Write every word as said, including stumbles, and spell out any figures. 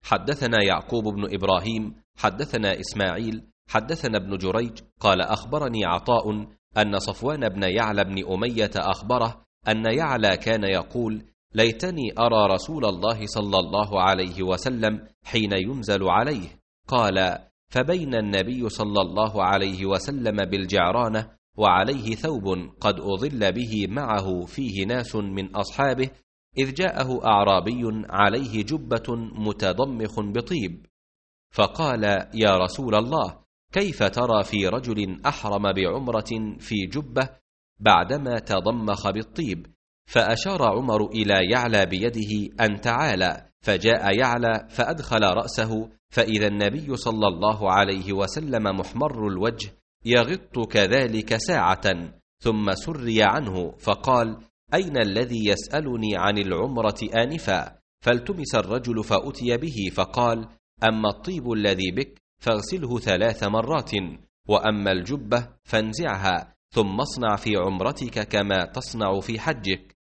حدثنا يعقوب بن إبراهيم حدثنا إسماعيل حدثنا ابن جريج قال أخبرني عطاء أن صفوان بن يعلى بن أمية أخبره أن يعلى كان يقول: ليتني أرى رسول الله صلى الله عليه وسلم حين ينزل عليه. قال: فبين النبي صلى الله عليه وسلم بالجعرانة وعليه ثوب قد أظل به معه فيه ناس من أصحابه، إذ جاءه أعرابي عليه جبة متضمخ بطيب، فقال: يا رسول الله، كيف ترى في رجل أحرم بعمرة في جبة بعدما تضمخ بالطيب؟ فأشار عمر إلى يعلى بيده أن تعالى، فجاء يعلى فأدخل رأسه، فإذا النبي صلى الله عليه وسلم محمر الوجه يغط كذلك ساعة، ثم سري عنه فقال: أين الذي يسألني عن العمرة آنفا؟ فالتمس الرجل فأتي به، فقال: أما الطيب الذي بك فاغسله ثلاث مرات، وأما الجبة فانزعها، ثم اصنع في عمرتك كما تصنع في حجك.